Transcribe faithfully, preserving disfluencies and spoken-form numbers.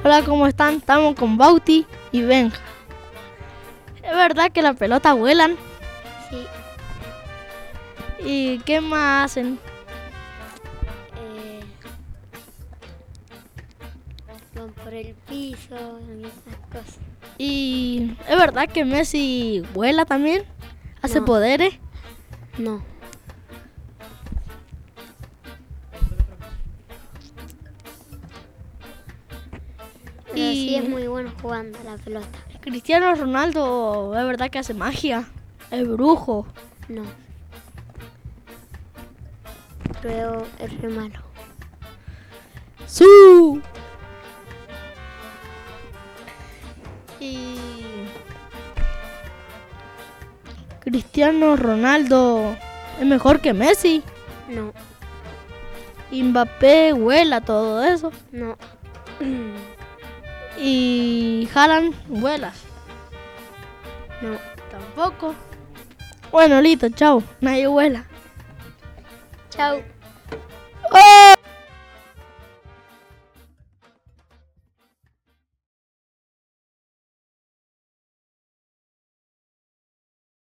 Hola, ¿cómo están? Estamos con Bauti y Benja. ¿Es verdad que las pelotas vuelan? Sí. ¿Y qué más hacen? Eh, van por el piso y esas cosas. ¿Y es verdad que Messi vuela también? ¿Hace No. poderes? No. Pero Y- sí es muy bueno jugando a la pelota. Cristiano Ronaldo, ¿es verdad que hace magia? ¿Es brujo? No. Luego es re malo. ¡Su! Y Cristiano Ronaldo es mejor que Messi. No. Y Mbappé vuela, todo eso. No. Y Haaland vuela. No. Tampoco. Bueno, listo, chao. Nadie vuela. Chao.